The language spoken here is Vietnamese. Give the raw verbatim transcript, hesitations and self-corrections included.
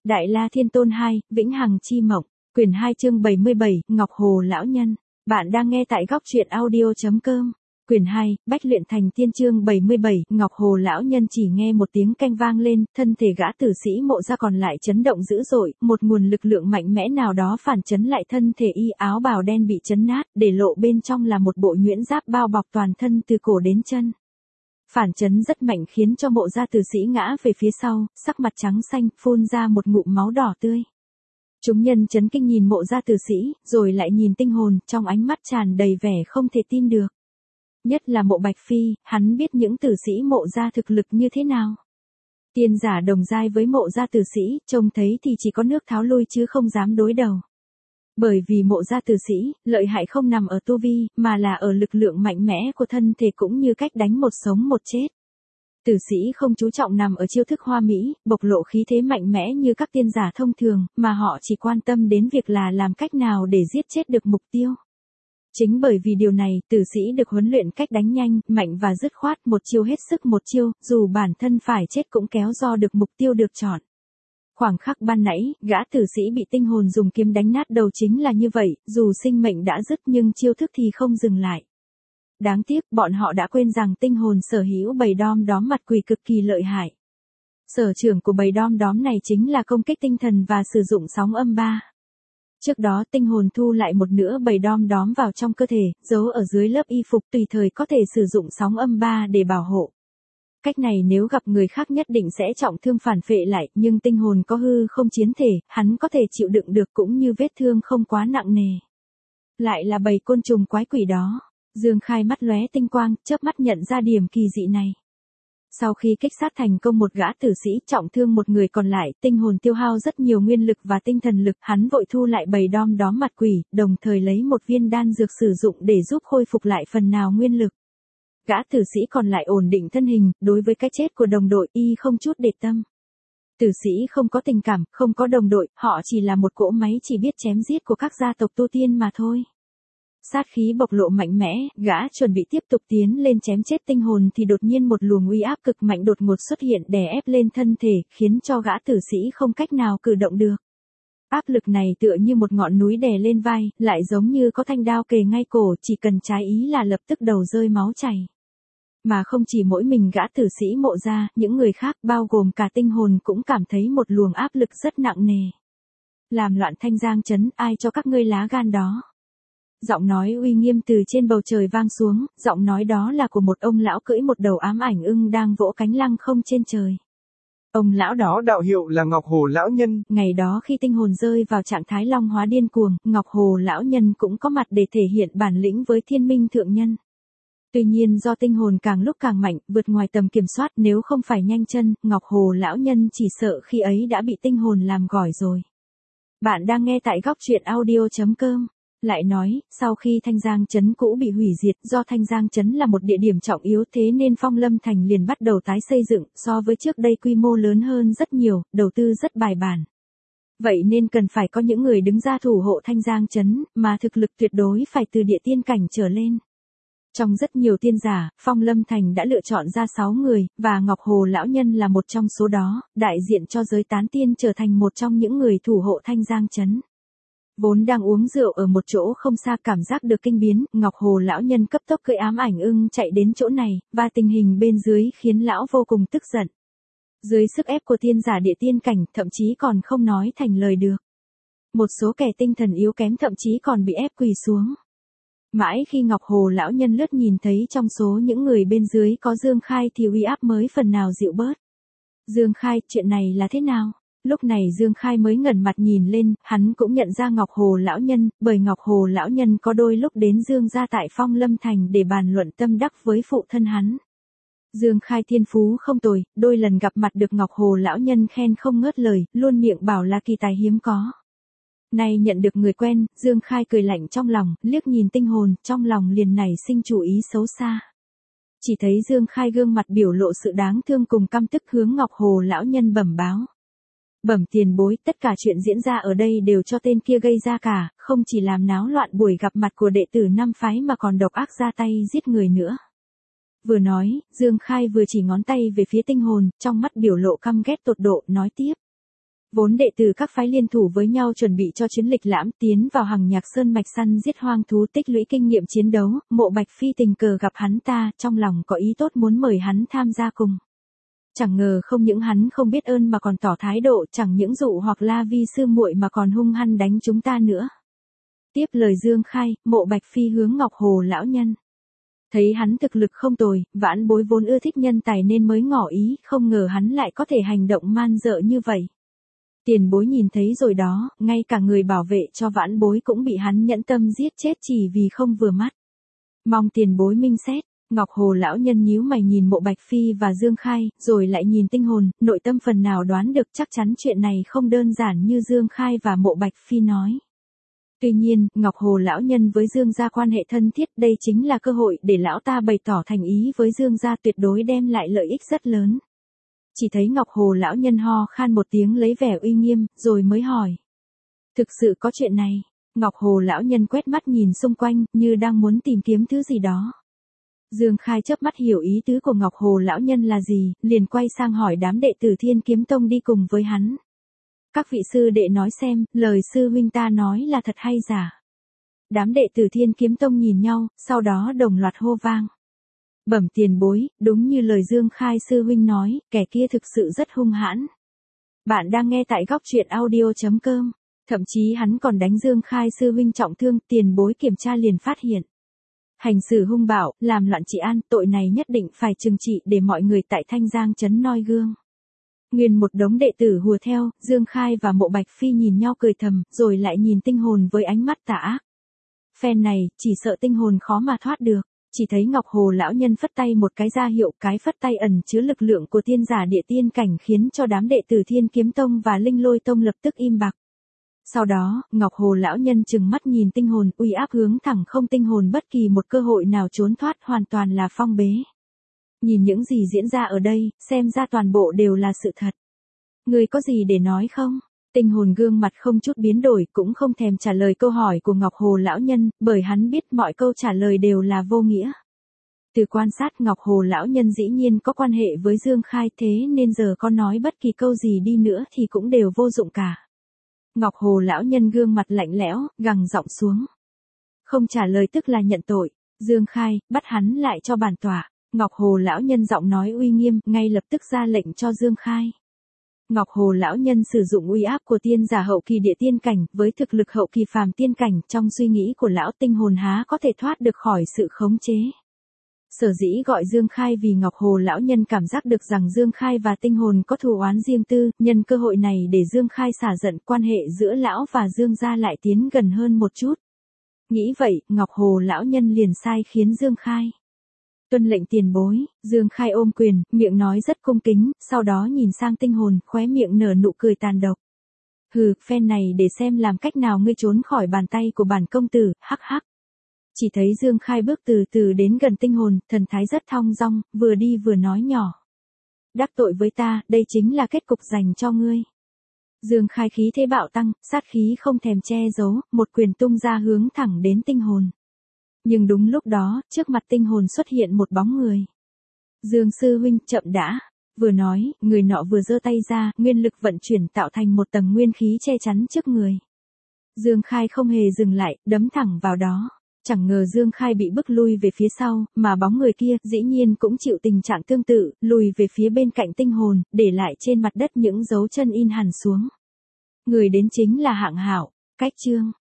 Đại La Thiên Tôn hai, Vĩnh Hằng Chi Mộng, quyển hai chương bảy mươi bảy, Ngọc Hồ Lão Nhân. Bạn đang nghe tại góc truyện audio.com. Quyển hai, Bách Luyện Thành Tiên chương bảy mươi bảy, Ngọc Hồ Lão Nhân. Chỉ nghe một tiếng canh vang lên, thân thể gã tử sĩ Mộ Gia còn lại chấn động dữ dội, một nguồn lực lượng mạnh mẽ nào đó phản chấn lại thân thể y, áo bào đen bị chấn nát, để lộ bên trong là một bộ nhuyễn giáp bao bọc toàn thân từ cổ đến chân. Phản chấn rất mạnh khiến cho Mộ Gia tử sĩ ngã về phía sau, sắc mặt trắng xanh, phun ra một ngụm máu đỏ tươi. Chúng nhân chấn kinh nhìn Mộ Gia tử sĩ, rồi lại nhìn tinh hồn, trong ánh mắt tràn đầy vẻ không thể tin được. Nhất là Mộ Bạch Phi, hắn biết những tử sĩ Mộ Gia thực lực như thế nào. Tiên giả đồng giai với Mộ Gia tử sĩ, trông thấy thì chỉ có nước tháo lui chứ không dám đối đầu. Bởi vì Mộ Gia tử sĩ, lợi hại không nằm ở tu vi, mà là ở lực lượng mạnh mẽ của thân thể cũng như cách đánh một sống một chết. Tử sĩ không chú trọng nằm ở chiêu thức hoa mỹ, bộc lộ khí thế mạnh mẽ như các tiên giả thông thường, mà họ chỉ quan tâm đến việc là làm cách nào để giết chết được mục tiêu. Chính bởi vì điều này, tử sĩ được huấn luyện cách đánh nhanh, mạnh và dứt khoát, một chiêu hết sức một chiêu, dù bản thân phải chết cũng kéo do được mục tiêu được chọn. Khoảng khắc ban nãy, gã tử sĩ bị tinh hồn dùng kiếm đánh nát đầu chính là như vậy, dù sinh mệnh đã dứt nhưng chiêu thức thì không dừng lại. Đáng tiếc, bọn họ đã quên rằng tinh hồn sở hữu bầy đom đóm mặt quỷ cực kỳ lợi hại. Sở trường của bầy đom đóm này chính là công kích tinh thần và sử dụng sóng âm ba. Trước đó tinh hồn thu lại một nửa bầy đom đóm vào trong cơ thể, giấu ở dưới lớp y phục, tùy thời có thể sử dụng sóng âm ba để bảo hộ. Cách này nếu gặp người khác nhất định sẽ trọng thương phản phệ lại, nhưng tinh hồn có hư không chiến thể, hắn có thể chịu đựng được cũng như vết thương không quá nặng nề. Lại là bầy côn trùng quái quỷ đó. Dương Khai mắt lóe tinh quang, chớp mắt nhận ra điểm kỳ dị này. Sau khi kích sát thành công một gã tử sĩ, trọng thương một người còn lại, tinh hồn tiêu hao rất nhiều nguyên lực và tinh thần lực, hắn vội thu lại bầy đom đóm mặt quỷ, đồng thời lấy một viên đan dược sử dụng để giúp khôi phục lại phần nào nguyên lực. Gã tử sĩ còn lại ổn định thân hình, đối với cái chết của đồng đội y không chút để tâm. Tử sĩ không có tình cảm, không có đồng đội, họ chỉ là một cỗ máy chỉ biết chém giết của các gia tộc tu tiên mà thôi. Sát khí bộc lộ mạnh mẽ, gã chuẩn bị tiếp tục tiến lên chém chết tinh hồn thì đột nhiên một luồng uy áp cực mạnh đột ngột xuất hiện đè ép lên thân thể, khiến cho gã tử sĩ không cách nào cử động được. Áp lực này tựa như một ngọn núi đè lên vai, lại giống như có thanh đao kề ngay cổ, chỉ cần trái ý là lập tức đầu rơi máu chảy. Mà không chỉ mỗi mình gã tử sĩ Mộ Gia, những người khác bao gồm cả tinh hồn cũng cảm thấy một luồng áp lực rất nặng nề. Làm loạn Thanh Giang trấn, ai cho các ngươi lá gan đó? Giọng nói uy nghiêm từ trên bầu trời vang xuống, giọng nói đó là của một ông lão cưỡi một đầu ám ảnh ưng đang vỗ cánh lăng không trên trời. Ông lão đó đạo hiệu là Ngọc Hồ Lão Nhân. Ngày đó khi tinh hồn rơi vào trạng thái long hóa điên cuồng, Ngọc Hồ Lão Nhân cũng có mặt để thể hiện bản lĩnh với Thiên Minh Thượng Nhân. Tuy nhiên do tinh hồn càng lúc càng mạnh, vượt ngoài tầm kiểm soát, nếu không phải nhanh chân, Ngọc Hồ Lão Nhân chỉ sợ khi ấy đã bị tinh hồn làm gỏi rồi. Bạn đang nghe tại góc truyện audio.com. Lại nói, sau khi Thanh Giang trấn cũ bị hủy diệt, do Thanh Giang trấn là một địa điểm trọng yếu thế nên Phong Lâm Thành liền bắt đầu tái xây dựng, so với trước đây quy mô lớn hơn rất nhiều, đầu tư rất bài bản. Vậy nên cần phải có những người đứng ra thủ hộ Thanh Giang trấn, mà thực lực tuyệt đối phải từ địa tiên cảnh trở lên. Trong rất nhiều tiên giả, Phong Lâm Thành đã lựa chọn ra sáu người, và Ngọc Hồ Lão Nhân là một trong số đó, đại diện cho giới tán tiên trở thành một trong những người thủ hộ Thanh Giang trấn. Vốn đang uống rượu ở một chỗ không xa cảm giác được kinh biến, Ngọc Hồ Lão Nhân cấp tốc cưỡi ám ảnh ưng chạy đến chỗ này, và tình hình bên dưới khiến lão vô cùng tức giận. Dưới sức ép của tiên giả địa tiên cảnh, thậm chí còn không nói thành lời được. Một số kẻ tinh thần yếu kém thậm chí còn bị ép quỳ xuống. Mãi khi Ngọc Hồ Lão Nhân lướt nhìn thấy trong số những người bên dưới có Dương Khai thì uy áp mới phần nào dịu bớt. Dương Khai, chuyện này là thế nào? Lúc này Dương Khai mới ngẩng mặt nhìn lên, hắn cũng nhận ra Ngọc Hồ Lão Nhân, bởi Ngọc Hồ Lão Nhân có đôi lúc đến Dương gia tại Phong Lâm Thành để bàn luận tâm đắc với phụ thân hắn. Dương Khai thiên phú không tồi, đôi lần gặp mặt được Ngọc Hồ Lão Nhân khen không ngớt lời, luôn miệng bảo là kỳ tài hiếm có. Nay nhận được người quen, Dương Khai cười lạnh trong lòng, liếc nhìn tinh hồn, trong lòng liền nảy sinh chủ ý xấu xa. Chỉ thấy Dương Khai gương mặt biểu lộ sự đáng thương cùng căm tức hướng Ngọc Hồ Lão Nhân bẩm báo. Bẩm tiền bối, tất cả chuyện diễn ra ở đây đều cho tên kia gây ra cả, không chỉ làm náo loạn buổi gặp mặt của đệ tử năm phái mà còn độc ác ra tay giết người nữa. Vừa nói, Dương Khai vừa chỉ ngón tay về phía tinh hồn, trong mắt biểu lộ căm ghét tột độ, nói tiếp. Vốn đệ tử các phái liên thủ với nhau chuẩn bị cho chuyến lịch lãm tiến vào Hằng Nhạc Sơn mạch săn giết hoang thú tích lũy kinh nghiệm chiến đấu, Mộ Bạch Phi tình cờ gặp hắn ta, trong lòng có ý tốt muốn mời hắn tham gia cùng. Chẳng ngờ không những hắn không biết ơn mà còn tỏ thái độ, chẳng những dụ hoặc La Vi sư muội mà còn hung hăng đánh chúng ta nữa. Tiếp lời Dương Khai, Mộ Bạch Phi hướng Ngọc Hồ lão nhân. Thấy hắn thực lực không tồi, vãn bối vốn ưa thích nhân tài nên mới ngỏ ý, không ngờ hắn lại có thể hành động man dợ như vậy. Tiền bối nhìn thấy rồi đó, ngay cả người bảo vệ cho vãn bối cũng bị hắn nhẫn tâm giết chết chỉ vì không vừa mắt. Mong tiền bối minh xét. Ngọc Hồ lão nhân nhíu mày nhìn Mộ Bạch Phi và Dương Khai, rồi lại nhìn Tinh Hồn, nội tâm phần nào đoán được chắc chắn chuyện này không đơn giản như Dương Khai và Mộ Bạch Phi nói. Tuy nhiên, Ngọc Hồ lão nhân với Dương gia quan hệ thân thiết, đây chính là cơ hội để lão ta bày tỏ thành ý với Dương gia, tuyệt đối đem lại lợi ích rất lớn. Chỉ thấy Ngọc Hồ lão nhân ho khan một tiếng lấy vẻ uy nghiêm, rồi mới hỏi. Thực sự có chuyện này? Ngọc Hồ lão nhân quét mắt nhìn xung quanh, như đang muốn tìm kiếm thứ gì đó. Dương Khai chớp mắt hiểu ý tứ của Ngọc Hồ lão nhân là gì, liền quay sang hỏi đám đệ tử Thiên Kiếm Tông đi cùng với hắn. Các vị sư đệ nói xem, lời sư huynh ta nói là thật hay giả? Đám đệ tử Thiên Kiếm Tông nhìn nhau, sau đó đồng loạt hô vang. Bẩm tiền bối, đúng như lời Dương Khai sư huynh nói, kẻ kia thực sự rất hung hãn. Bạn đang nghe tại góc truyện audio chấm com, thậm chí hắn còn đánh Dương Khai sư huynh trọng thương, tiền bối kiểm tra liền phát hiện. Hành xử hung bạo, làm loạn trị an, tội này nhất định phải trừng trị để mọi người tại Thanh Giang trấn noi gương. Nguyên một đống đệ tử hùa theo, Dương Khai và Mộ Bạch Phi nhìn nhau cười thầm, rồi lại nhìn Tinh Hồn với ánh mắt tà ác. Phen này, chỉ sợ Tinh Hồn khó mà thoát được, chỉ thấy Ngọc Hồ lão nhân phất tay một cái ra hiệu, cái phất tay ẩn chứa lực lượng của tiên giả địa tiên cảnh khiến cho đám đệ tử Thiên Kiếm Tông và Linh Lôi Tông lập tức im bặt. Sau đó, Ngọc Hồ lão nhân trừng mắt nhìn Tinh Hồn, uy áp hướng thẳng không Tinh Hồn bất kỳ một cơ hội nào trốn thoát, hoàn toàn là phong bế. Nhìn những gì diễn ra ở đây, xem ra toàn bộ đều là sự thật. Người có gì để nói không? Tinh Hồn gương mặt không chút biến đổi, cũng không thèm trả lời câu hỏi của Ngọc Hồ lão nhân, bởi hắn biết mọi câu trả lời đều là vô nghĩa. Từ quan sát Ngọc Hồ lão nhân dĩ nhiên có quan hệ với Dương Khai, thế nên giờ có nói bất kỳ câu gì đi nữa thì cũng đều vô dụng cả. Ngọc Hồ lão nhân gương mặt lạnh lẽo, gằn giọng xuống. Không trả lời tức là nhận tội. Dương Khai, bắt hắn lại cho bản tọa. Ngọc Hồ lão nhân giọng nói uy nghiêm, ngay lập tức ra lệnh cho Dương Khai. Ngọc Hồ lão nhân sử dụng uy áp của tiên giả hậu kỳ địa tiên cảnh, với thực lực hậu kỳ phàm tiên cảnh, trong suy nghĩ của lão Tinh Hồn há có thể thoát được khỏi sự khống chế. Sở dĩ gọi Dương Khai vì Ngọc Hồ lão nhân cảm giác được rằng Dương Khai và Tinh Hồn có thù oán riêng tư, nhân cơ hội này để Dương Khai xả giận, quan hệ giữa lão và Dương gia lại tiến gần hơn một chút. Nghĩ vậy, Ngọc Hồ lão nhân liền sai khiến Dương Khai. Tuân lệnh tiền bối. Dương Khai ôm quyền, miệng nói rất cung kính, sau đó nhìn sang Tinh Hồn, khóe miệng nở nụ cười tàn độc. Hừ, phen này để xem làm cách nào ngươi trốn khỏi bàn tay của bản công tử, hắc hắc. Chỉ thấy Dương Khai bước từ từ đến gần Tinh Hồn, thần thái rất thong dong, vừa đi vừa nói nhỏ. Đắc tội với ta, đây chính là kết cục dành cho ngươi. Dương Khai khí thế bạo tăng, sát khí không thèm che giấu, một quyền tung ra hướng thẳng đến Tinh Hồn. Nhưng đúng lúc đó, trước mặt Tinh Hồn xuất hiện một bóng người. Dương sư huynh, chậm đã. Vừa nói, người nọ vừa giơ tay ra, nguyên lực vận chuyển tạo thành một tầng nguyên khí che chắn trước người. Dương Khai không hề dừng lại, đấm thẳng vào đó. Chẳng ngờ Dương Khai bị bức lui về phía sau, mà bóng người kia dĩ nhiên cũng chịu tình trạng tương tự, lùi về phía bên cạnh Tinh Hồn, để lại trên mặt đất những dấu chân in hẳn xuống. Người đến chính là Hạng Hạo. Cách chương